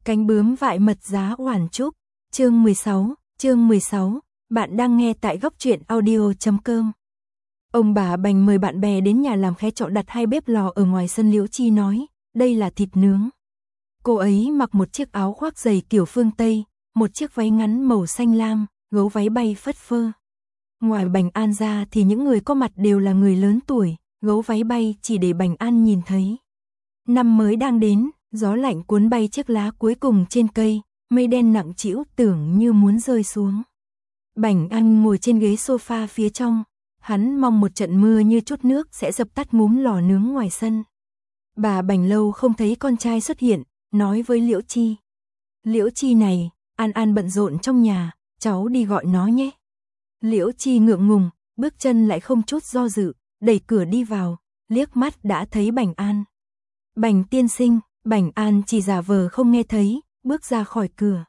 Cánh bướm vại mật giá Oản Trúc, chương 16, bạn đang nghe tại góc truyện audio.com. Ông bà Bành mời bạn bè đến nhà làm khe trọ đặt 2 bếp lò ở ngoài sân. Liễu Chi nói, đây là thịt nướng. Cô ấy mặc một chiếc áo khoác dày kiểu phương Tây, một chiếc váy ngắn màu xanh lam, gấu váy bay phất phơ. Ngoài Bành An ra thì những người có mặt đều là người lớn tuổi, gấu váy bay chỉ để Bành An nhìn thấy. Năm mới đang đến, gió lạnh cuốn bay chiếc lá cuối cùng trên cây, mây đen nặng trĩu tưởng như muốn rơi xuống. Bành An ngồi trên ghế sofa phía trong, hắn mong một trận mưa như chút nước sẽ dập tắt ngúm lò nướng ngoài sân. Bà Bành lâu không thấy con trai xuất hiện, nói với Liễu Chi. Liễu Chi này, An bận rộn trong nhà, cháu đi gọi nó nhé. Liễu Chi ngượng ngùng, bước chân lại không chút do dự, đẩy cửa đi vào, liếc mắt đã thấy Bành An. Bành tiên sinh, Bành An chỉ giả vờ không nghe thấy, bước ra khỏi cửa.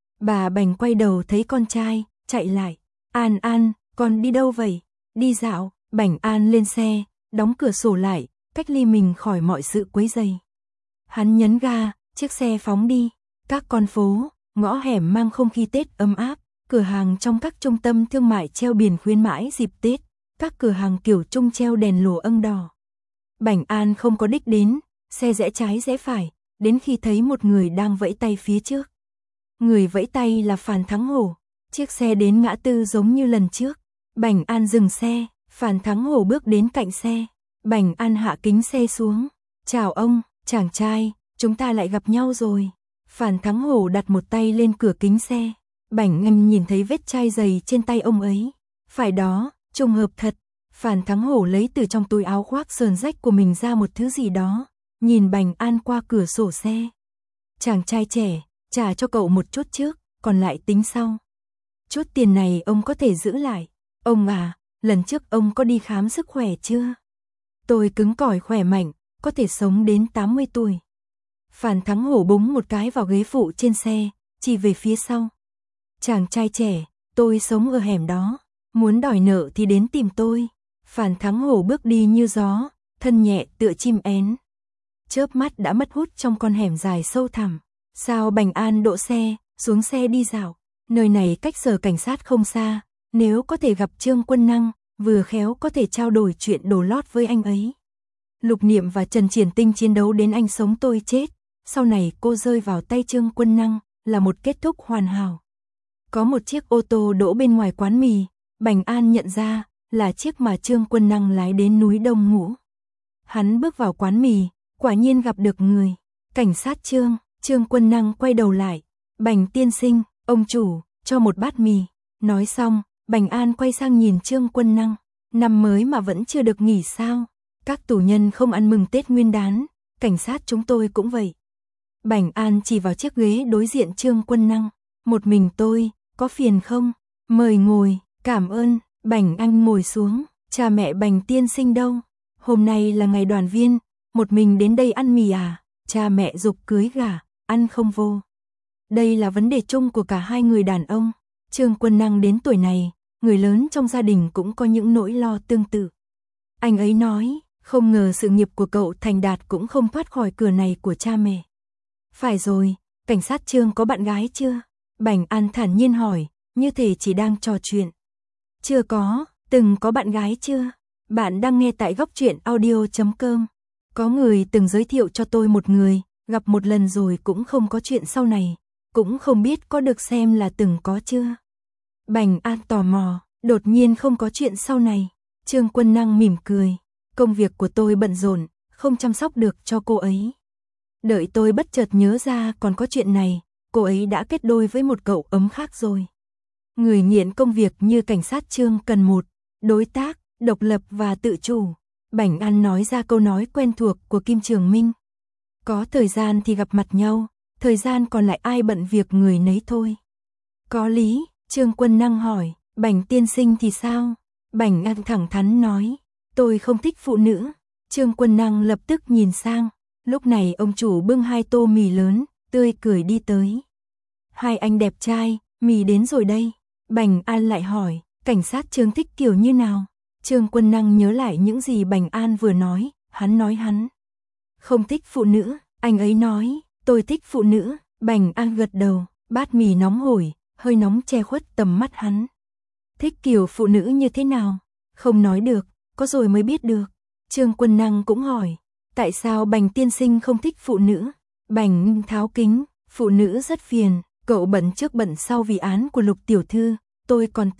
Bà Bành quay đầu thấy con trai, chạy lại. An, con đi đâu vậy? Đi dạo. Bành An lên xe, đóng cửa sổ lại, cách ly mình khỏi mọi sự quấy rầy. Hắn nhấn ga, chiếc xe phóng đi. Các con phố, ngõ hẻm mang không khí Tết ấm áp, cửa hàng trong các trung tâm thương mại treo biển khuyến mãi dịp Tết, các cửa hàng kiểu Trung treo đèn lụa âng đỏ. Bành An không có đích đến, xe rẽ trái rẽ phải, đến khi thấy một người đang vẫy tay phía trước. Người vẫy tay là Phàn Thắng Hổ. Chiếc xe đến ngã tư giống như lần trước. Bành An dừng xe, Phàn Thắng Hổ bước đến cạnh xe. Bành An hạ kính xe xuống. Chào ông, chàng trai, chúng ta lại gặp nhau rồi. Phàn Thắng Hổ đặt một tay lên cửa kính xe. Bành An nhìn thấy vết chai giày trên tay ông ấy. Phải đó, trùng hợp thật. Phàn Thắng Hổ lấy từ trong túi áo khoác sờn rách của mình ra một thứ gì đó. Nhìn Bành An qua cửa sổ xe. Chàng trai trẻ, trả cho cậu một chút trước, còn lại tính sau. Chút tiền này ông có thể giữ lại. Ông à, lần trước ông có đi khám sức khỏe chưa? Tôi cứng cỏi khỏe mạnh, có thể sống đến 80 tuổi. Phàn Thắng Hổ búng một cái vào ghế phụ trên xe, chỉ về phía sau. Chàng trai trẻ, tôi sống ở hẻm đó, muốn đòi nợ thì đến tìm tôi. Phàn Thắng Hổ bước đi như gió, thân nhẹ tựa chim én. Chớp mắt đã mất hút trong con hẻm dài sâu thẳm. Sao Bành An đỗ xe, xuống xe đi dạo. Nơi này cách sở cảnh sát không xa, nếu có thể gặp Trương Quân Năng, vừa khéo có thể trao đổi chuyện đồ lót với anh ấy. Lục Niệm và Trần Triển Tinh chiến đấu đến anh sống tôi chết, sau này cô rơi vào tay Trương Quân Năng, là một kết thúc hoàn hảo. Có một chiếc ô tô đỗ bên ngoài quán mì, Bành An nhận ra là chiếc mà Trương Quân Năng lái đến núi Đông ngủ. Hắn bước vào quán mì, quả nhiên gặp được người. Cảnh sát Trương Quân Năng quay đầu lại. Bành tiên sinh, ông chủ, cho một bát mì. Nói xong, Bành An quay sang nhìn Trương Quân Năng. Năm mới mà vẫn chưa được nghỉ sao? Các tù nhân không ăn mừng Tết Nguyên đán, cảnh sát chúng tôi cũng vậy. Bành An chỉ vào chiếc ghế đối diện Trương Quân Năng. Một mình tôi, có phiền không? Mời ngồi, cảm ơn. Bành An ngồi xuống. Cha mẹ Bành tiên sinh đâu? Hôm nay là ngày đoàn viên, một mình đến đây ăn mì à? Cha mẹ giục cưới gả, ăn không vô. Đây là vấn đề chung của cả hai người đàn ông. Trương Quân Năng đến tuổi này, người lớn trong gia đình cũng có những nỗi lo tương tự. Anh ấy nói, không ngờ sự nghiệp của cậu thành đạt cũng không thoát khỏi cửa này của cha mẹ. Phải rồi, cảnh sát Trương có bạn gái chưa? Bành An thản nhiên hỏi, như thể chỉ đang trò chuyện. Chưa có, từng có bạn gái chưa? Bạn đang nghe tại góc truyện audio.com. Có người từng giới thiệu cho tôi một người, gặp một lần rồi cũng không có chuyện sau này, cũng không biết có được xem là từng có chưa. Bành An tò mò, đột nhiên không có chuyện sau này. Trương Quân Năng mỉm cười, công việc của tôi bận rộn, không chăm sóc được cho cô ấy. Đợi tôi bất chợt nhớ ra còn có chuyện này, cô ấy đã kết đôi với một cậu ấm khác rồi. Người nghiện công việc như cảnh sát Trương cần một đối tác, độc lập và tự chủ. Bành An nói ra câu nói quen thuộc của Kim Trường Minh. Có thời gian thì gặp mặt nhau, thời gian còn lại ai bận việc người nấy thôi. Có lý, Trương Quân Năng hỏi, Bành tiên sinh thì sao? Bành An thẳng thắn nói, tôi không thích phụ nữ. Trương Quân Năng lập tức nhìn sang, lúc này ông chủ bưng 2 tô mì lớn, tươi cười đi tới. Hai anh đẹp trai, mì đến rồi đây. Bành An lại hỏi, cảnh sát Trương thích kiểu như nào? Trương Quân Năng nhớ lại những gì Bành An vừa nói, hắn nói hắn không thích phụ nữ, anh ấy nói, tôi thích phụ nữ, Bành An gật đầu, bát mì nóng hổi, hơi nóng che khuất tầm mắt hắn. Thích kiểu phụ nữ như thế nào? Không nói được, có rồi mới biết được. Trương Quân Năng cũng hỏi, tại sao Bành tiên sinh không thích phụ nữ? Bành tháo kính, phụ nữ rất phiền, cậu bận trước bận sau vì án của Lục tiểu thư, tôi còn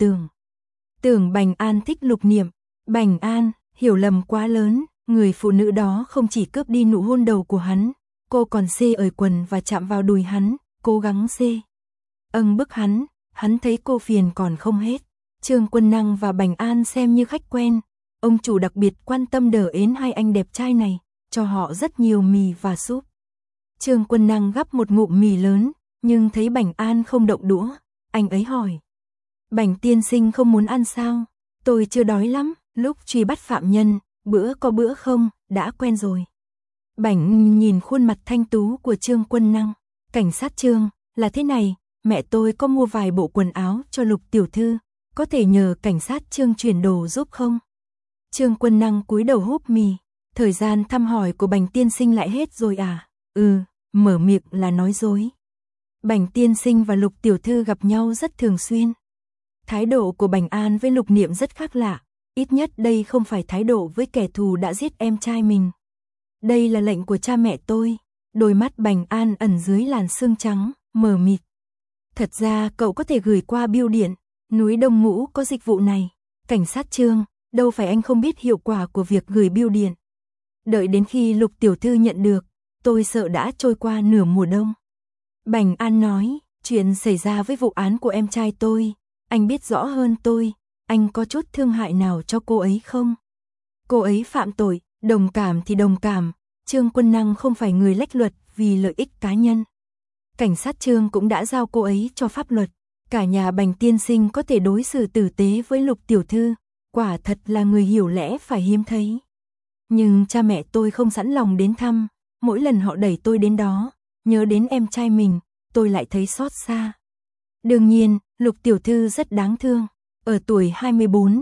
tưởng Bành An thích Lục Niệm. Bành An, hiểu lầm quá lớn, người phụ nữ đó không chỉ cướp đi nụ hôn đầu của hắn, cô còn xê ởi quần và chạm vào đùi hắn, cố gắng xê bức hắn thấy cô phiền còn không hết. Trương Quân Năng và Bành An xem như khách quen, ông chủ đặc biệt quan tâm đỡ ến hai anh đẹp trai này, cho họ rất nhiều mì và súp. Trương Quân Năng gắp một ngụm mì lớn, nhưng thấy Bành An không động đũa, anh ấy hỏi. Bành tiên sinh không muốn ăn sao? Tôi chưa đói lắm, lúc truy bắt phạm nhân, bữa có bữa không, đã quen rồi. Bành nhìn khuôn mặt thanh tú của Trương Quân Năng. Cảnh sát Trương, là thế này, mẹ tôi có mua vài bộ quần áo cho Lục tiểu thư, có thể nhờ cảnh sát Trương chuyển đồ giúp không? Trương Quân Năng cúi đầu húp mì, thời gian thăm hỏi của Bành tiên sinh lại hết rồi à? Mở miệng là nói dối. Bành tiên sinh và Lục tiểu thư gặp nhau rất thường xuyên. Thái độ của Bành An với Lục Niệm rất khác lạ, ít nhất đây không phải thái độ với kẻ thù đã giết em trai mình. Đây là lệnh của cha mẹ tôi. Đôi mắt Bành An ẩn dưới làn sương trắng, mờ mịt. Thật ra cậu có thể gửi qua bưu điện, núi Đông Ngũ có dịch vụ này. Cảnh sát Trương, đâu phải anh không biết hiệu quả của việc gửi bưu điện. Đợi đến khi Lục tiểu thư nhận được, tôi sợ đã trôi qua nửa mùa đông. Bành An nói, chuyện xảy ra với vụ án của em trai tôi, anh biết rõ hơn tôi, anh có chút thương hại nào cho cô ấy không? Cô ấy phạm tội, đồng cảm thì đồng cảm, Trương Quân Năng không phải người lách luật vì lợi ích cá nhân. Cảnh sát Trương cũng đã giao cô ấy cho pháp luật, cả nhà Bành tiên sinh có thể đối xử tử tế với Lục tiểu thư, quả thật là người hiểu lẽ phải hiếm thấy. Nhưng cha mẹ tôi không sẵn lòng đến thăm, mỗi lần họ đẩy tôi đến đó, nhớ đến em trai mình, tôi lại thấy xót xa. Đương nhiên, Lục tiểu thư rất đáng thương, ở tuổi 24,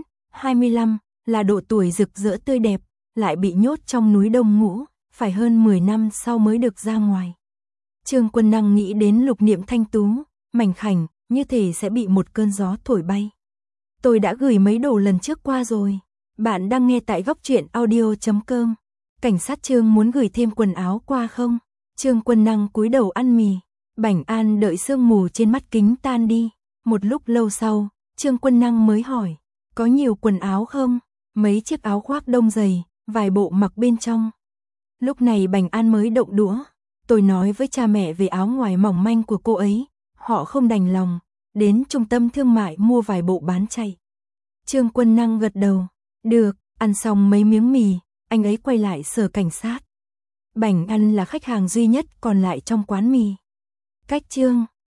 25 là độ tuổi rực rỡ tươi đẹp, lại bị nhốt trong núi Đông Ngũ, phải hơn 10 năm sau mới được ra ngoài. Trương Quân Năng nghĩ đến Lục Niệm thanh tú, mảnh khảnh, như thể sẽ bị một cơn gió thổi bay. Tôi đã gửi mấy đồ lần trước qua rồi. Bạn đang nghe tại Góc Truyện Audio.com. Cảnh sát Trương muốn gửi thêm quần áo qua không? Trương Quân Năng cúi đầu ăn mì. Bành An đợi sương mù trên mắt kính tan đi. Một lúc lâu sau, Trương Quân Năng mới hỏi, có nhiều quần áo không? Mấy chiếc áo khoác đông dày, vài bộ mặc bên trong. Lúc này Bành An mới động đũa. Tôi nói với cha mẹ về áo ngoài mỏng manh của cô ấy, họ không đành lòng, đến trung tâm thương mại mua vài bộ bán chạy. Trương Quân Năng gật đầu, được, ăn xong mấy miếng mì, anh ấy quay lại sở cảnh sát. Bành An là khách hàng duy nhất còn lại trong quán mì. Cách Trương